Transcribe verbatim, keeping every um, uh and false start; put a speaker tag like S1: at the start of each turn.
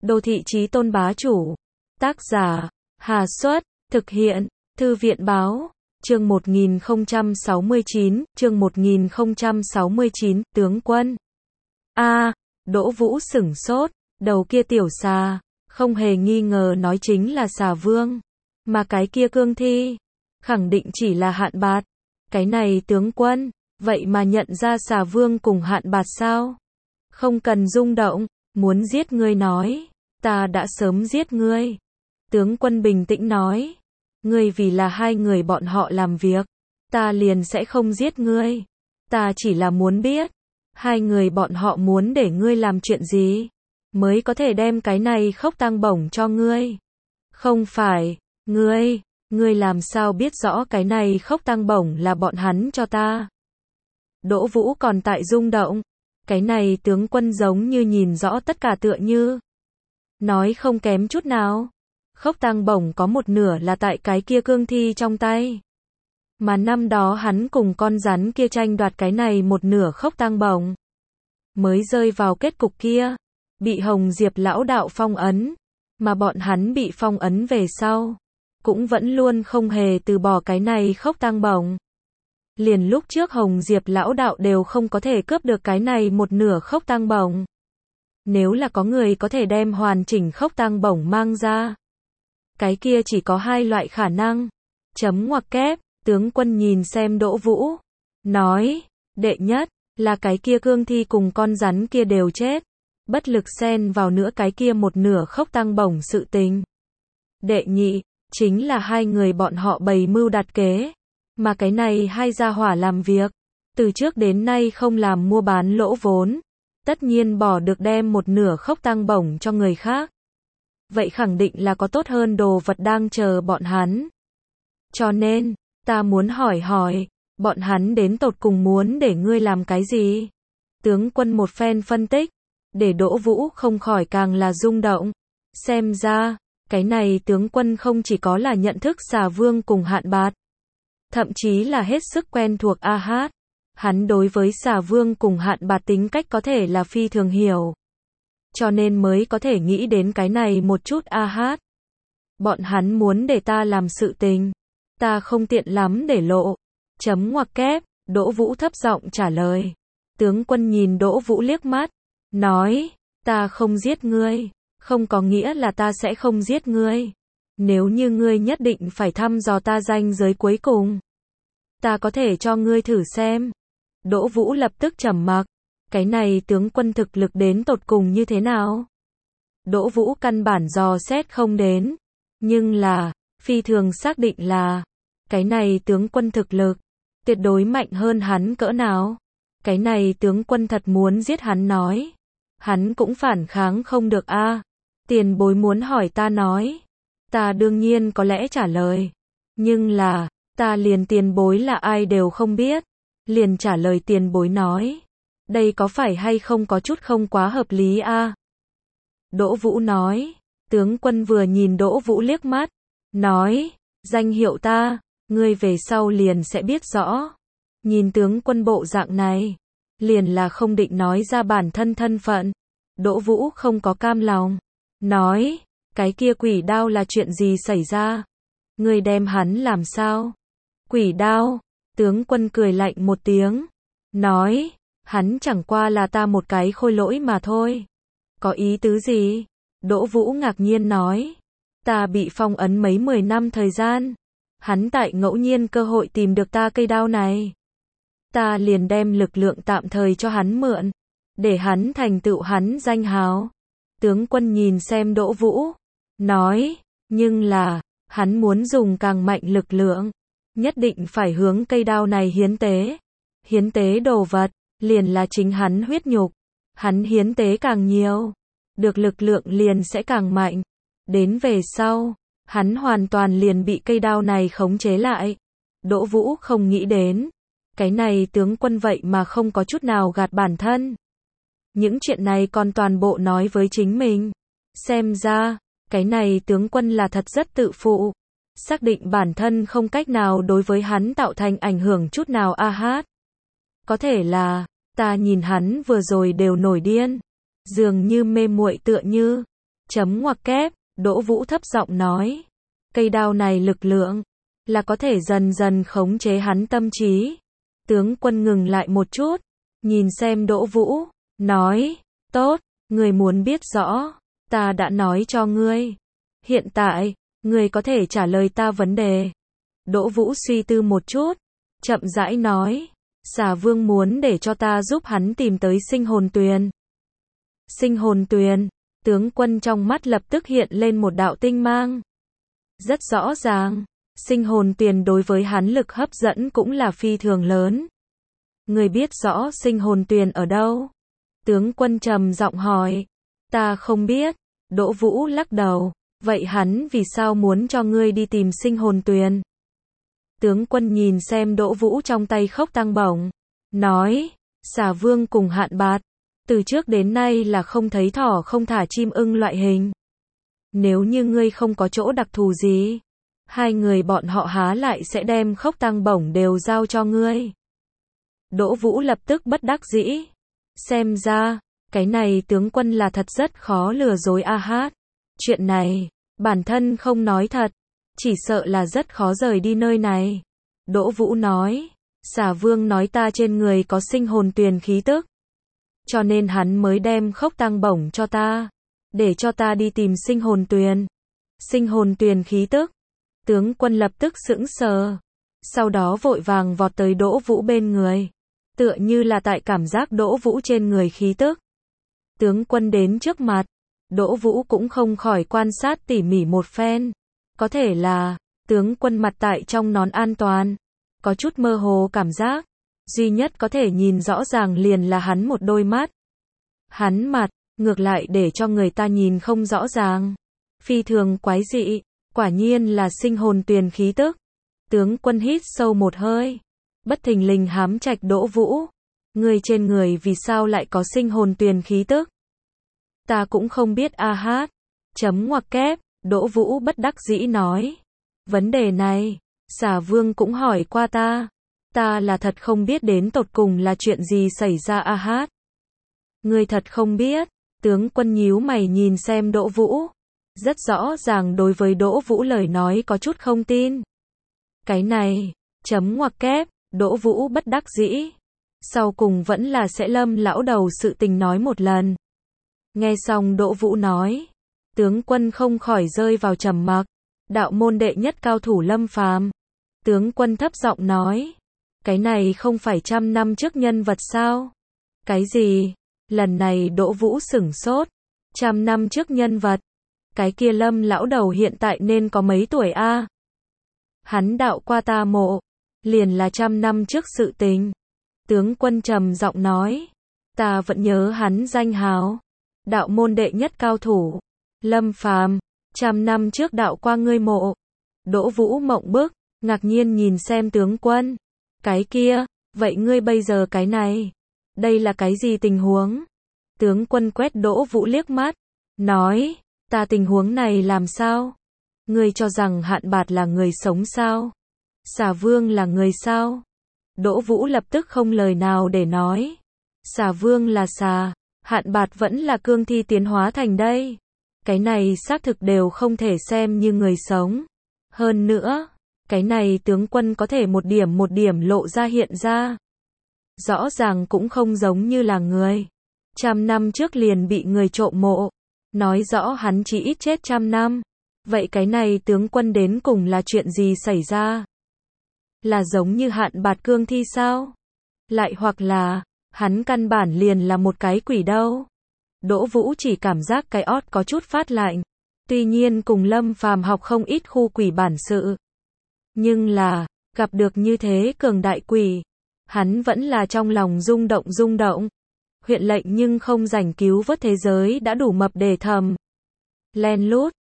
S1: Đô thị chí tôn bá chủ. Tác giả, Hà Xuất, thực hiện, Thư viện Báo, chương một nghìn không trăm sáu mươi chín, chương một nghìn không trăm sáu mươi chín, tướng quân. A, Đỗ Vũ sửng sốt, đầu kia tiểu xà, không hề nghi ngờ nói chính là xà vương, mà cái kia cương thi, khẳng định chỉ là Hạn Bạt. Cái này tướng quân, vậy mà nhận ra xà vương cùng Hạn Bạt sao? Không cần rung động, muốn giết ngươi nói, ta đã sớm giết ngươi. Tướng quân bình tĩnh nói, ngươi vì là hai người bọn họ làm việc, ta liền sẽ không giết ngươi. Ta chỉ là muốn biết, hai người bọn họ muốn để ngươi làm chuyện gì, mới có thể đem cái này khốc tang bổng cho ngươi. Không phải, ngươi, ngươi làm sao biết rõ cái này khốc tang bổng là bọn hắn cho ta? Đỗ Vũ còn tại rung động, cái này tướng quân giống như nhìn rõ tất cả tựa như. Nói không kém chút nào. Khốc tang bổng có một nửa là tại cái kia cương thi trong tay. Mà năm đó hắn cùng con rắn kia tranh đoạt cái này một nửa khốc tang bổng. Mới rơi vào kết cục kia. Bị Hồng Diệp lão đạo phong ấn. Mà bọn hắn bị phong ấn về sau. Cũng vẫn luôn không hề từ bỏ cái này khốc tang bổng. Liền lúc trước Hồng Diệp lão đạo đều không có thể cướp được cái này một nửa khốc tang bổng. Nếu là có người có thể đem hoàn chỉnh khốc tang bổng mang ra, cái kia chỉ có hai loại khả năng. Chấm ngoặc kép, tướng quân nhìn xem Đỗ Vũ, nói, đệ nhất, là cái kia cương thi cùng con rắn kia đều chết, bất lực xen vào nữa cái kia một nửa khốc tang bổng sự tình. Đệ nhị, chính là hai người bọn họ bày mưu đặt kế, mà cái này hai gia hỏa làm việc, từ trước đến nay không làm mua bán lỗ vốn, tất nhiên bỏ được đem một nửa khốc tang bổng cho người khác. Vậy khẳng định là có tốt hơn đồ vật đang chờ bọn hắn. Cho nên, ta muốn hỏi hỏi, bọn hắn đến tột cùng muốn để ngươi làm cái gì? Tướng quân một phen phân tích, để Đỗ Vũ không khỏi càng là rung động. Xem ra, cái này tướng quân không chỉ có là nhận thức xà vương cùng Hạn Bạt, thậm chí là hết sức quen thuộc A Hát. Hắn đối với xà vương cùng Hạn Bạt tính cách có thể là phi thường hiểu. Cho nên mới có thể nghĩ đến cái này một chút A Hát. Bọn hắn muốn để ta làm sự tình, ta không tiện lắm để lộ. Chấm ngoặc kép, Đỗ Vũ thấp giọng trả lời. Tướng quân nhìn Đỗ Vũ liếc mắt, nói, ta không giết ngươi, không có nghĩa là ta sẽ không giết ngươi. Nếu như ngươi nhất định phải thăm dò ta ranh giới cuối cùng, ta có thể cho ngươi thử xem. Đỗ Vũ lập tức trầm mặc. Cái này tướng quân thực lực đến tột cùng như thế nào? Đỗ Vũ căn bản dò xét không đến. Nhưng là, phi thường xác định là, cái này tướng quân thực lực, tuyệt đối mạnh hơn hắn cỡ nào. Cái này tướng quân thật muốn giết hắn nói. Hắn cũng phản kháng không được a. À, tiền bối muốn hỏi ta nói. Ta đương nhiên có lẽ trả lời. Nhưng là, ta liền tiền bối là ai đều không biết. Liền trả lời tiền bối nói. Đây có phải hay không có chút không quá hợp lý a? À? Đỗ Vũ nói. Tướng quân vừa nhìn Đỗ Vũ liếc mắt. Nói. Danh hiệu ta. Ngươi về sau liền sẽ biết rõ. Nhìn tướng quân bộ dạng này. Liền là không định nói ra bản thân thân phận. Đỗ Vũ không có cam lòng. Nói. Cái kia quỷ đao là chuyện gì xảy ra? Ngươi đem hắn làm sao? Quỷ đao. Tướng quân cười lạnh một tiếng. Nói. Hắn chẳng qua là ta một cái khôi lỗi mà thôi. Có ý tứ gì? Đỗ Vũ ngạc nhiên nói. Ta bị phong ấn mấy mười năm thời gian. Hắn tại ngẫu nhiên cơ hội tìm được ta cây đao này. Ta liền đem lực lượng tạm thời cho hắn mượn. Để hắn thành tựu hắn danh hào. Tướng quân nhìn xem Đỗ Vũ. Nói. Nhưng là, hắn muốn dùng càng mạnh lực lượng. Nhất định phải hướng cây đao này hiến tế. Hiến tế đồ vật. Liền là chính hắn huyết nhục. Hắn hiến tế càng nhiều, được lực lượng liền sẽ càng mạnh. Đến về sau, hắn hoàn toàn liền bị cây đao này khống chế lại. Đỗ Vũ không nghĩ đến, cái này tướng quân vậy mà không có chút nào gạt bản thân. Những chuyện này còn toàn bộ nói với chính mình. Xem ra, cái này tướng quân là thật rất tự phụ. Xác định bản thân không cách nào đối với hắn tạo thành ảnh hưởng chút nào a hát. Có thể là, ta nhìn hắn vừa rồi đều nổi điên. Dường như mê muội tựa như. Chấm ngoặc kép, Đỗ Vũ thấp giọng nói. Cây đao này lực lượng, là có thể dần dần khống chế hắn tâm trí. Tướng quân ngừng lại một chút, nhìn xem Đỗ Vũ, nói, tốt, ngươi muốn biết rõ, ta đã nói cho ngươi. Hiện tại, ngươi có thể trả lời ta vấn đề. Đỗ Vũ suy tư một chút, chậm rãi nói, Xà Vương muốn để cho ta giúp hắn tìm tới sinh hồn tuyền. Sinh hồn tuyền, tướng quân trong mắt lập tức hiện lên một đạo tinh mang. Rất rõ ràng, sinh hồn tuyền đối với hắn lực hấp dẫn cũng là phi thường lớn. Người biết rõ sinh hồn tuyền ở đâu? Tướng quân trầm giọng hỏi. Ta không biết. Đỗ Vũ lắc đầu. Vậy hắn vì sao muốn cho ngươi đi tìm sinh hồn tuyền? Tướng quân nhìn xem Đỗ Vũ trong tay khốc tăng bổng, nói, Xà Vương cùng Hạn Bạt, từ trước đến nay là không thấy thỏ không thả chim ưng loại hình. Nếu như ngươi không có chỗ đặc thù gì, hai người bọn họ há lại sẽ đem khốc tăng bổng đều giao cho ngươi. Đỗ Vũ lập tức bất đắc dĩ. Xem ra, cái này tướng quân là thật rất khó lừa dối A Hát. Chuyện này, bản thân không nói thật, chỉ sợ là rất khó rời đi nơi này. Đỗ Vũ nói, Xà Vương nói ta trên người có sinh hồn tuyền khí tức, cho nên hắn mới đem khốc tăng bổng cho ta, để cho ta đi tìm sinh hồn tuyền. Sinh hồn tuyền khí tức. Tướng quân lập tức sững sờ, sau đó vội vàng vọt tới Đỗ Vũ bên người, tựa như là tại cảm giác Đỗ Vũ trên người khí tức. Tướng quân đến trước mặt, Đỗ Vũ cũng không khỏi quan sát tỉ mỉ một phen. Có thể là, tướng quân mặt tại trong nón an toàn, có chút mơ hồ cảm giác, duy nhất có thể nhìn rõ ràng liền là hắn một đôi mắt. Hắn mặt, ngược lại để cho người ta nhìn không rõ ràng. Phi thường quái dị, quả nhiên là sinh hồn tuyền khí tức. Tướng quân hít sâu một hơi, bất thình lình hám trạch Đỗ Vũ. Người trên người vì sao lại có sinh hồn tuyền khí tức? Ta cũng không biết A Hát. Chấm ngoặc kép, Đỗ Vũ bất đắc dĩ nói. Vấn đề này, Xà Vương cũng hỏi qua ta. Ta là thật không biết đến tột cùng là chuyện gì xảy ra A Hát. Ngươi thật không biết. Tướng quân nhíu mày nhìn xem Đỗ Vũ. Rất rõ ràng đối với Đỗ Vũ lời nói có chút không tin. Cái này, chấm ngoặc kép, Đỗ Vũ bất đắc dĩ. Sau cùng vẫn là sẽ Lâm lão đầu sự tình nói một lần. Nghe xong Đỗ Vũ nói, tướng quân không khỏi rơi vào trầm mặc. Đạo môn đệ nhất cao thủ Lâm Phàm. Tướng quân thấp giọng nói, cái này không phải trăm năm trước nhân vật sao? Cái gì? Lần này Đỗ Vũ sửng sốt. Trăm năm trước nhân vật? Cái kia Lâm lão đầu hiện tại nên có mấy tuổi a? Hắn đạo qua ta mộ, liền là trăm năm trước sự tình. Tướng quân trầm giọng nói, ta vẫn nhớ hắn danh hào. Đạo môn đệ nhất cao thủ, Lâm Phàm, trăm năm trước đạo qua ngươi mộ. Đỗ Vũ mộng bức, ngạc nhiên nhìn xem tướng quân. Cái kia, vậy ngươi bây giờ cái này, đây là cái gì tình huống? Tướng quân quét Đỗ Vũ liếc mắt, nói, ta tình huống này làm sao? Ngươi cho rằng Hạn Bạt là người sống sao? Xà Vương là người sao? Đỗ Vũ lập tức không lời nào để nói. Xà Vương là xà, Hạn Bạt vẫn là cương thi tiến hóa thành đây. Cái này xác thực đều không thể xem như người sống. Hơn nữa, cái này tướng quân có thể một điểm một điểm lộ ra hiện ra. Rõ ràng cũng không giống như là người. Trăm năm trước liền bị người trộm mộ. Nói rõ hắn chỉ ít chết trăm năm. Vậy cái này tướng quân đến cùng là chuyện gì xảy ra? Là giống như Hạn Bạt cương thi sao? Lại hoặc là, hắn căn bản liền là một cái quỷ đâu? Đỗ Vũ chỉ cảm giác cái ót có chút phát lạnh. Tuy nhiên cùng Lâm Phàm học không ít khu quỷ bản sự. Nhưng là, gặp được như thế cường đại quỷ, hắn vẫn là trong lòng rung động rung động. Huyện lệnh nhưng không rảnh cứu vớt thế giới đã đủ mập để thầm. Len lút,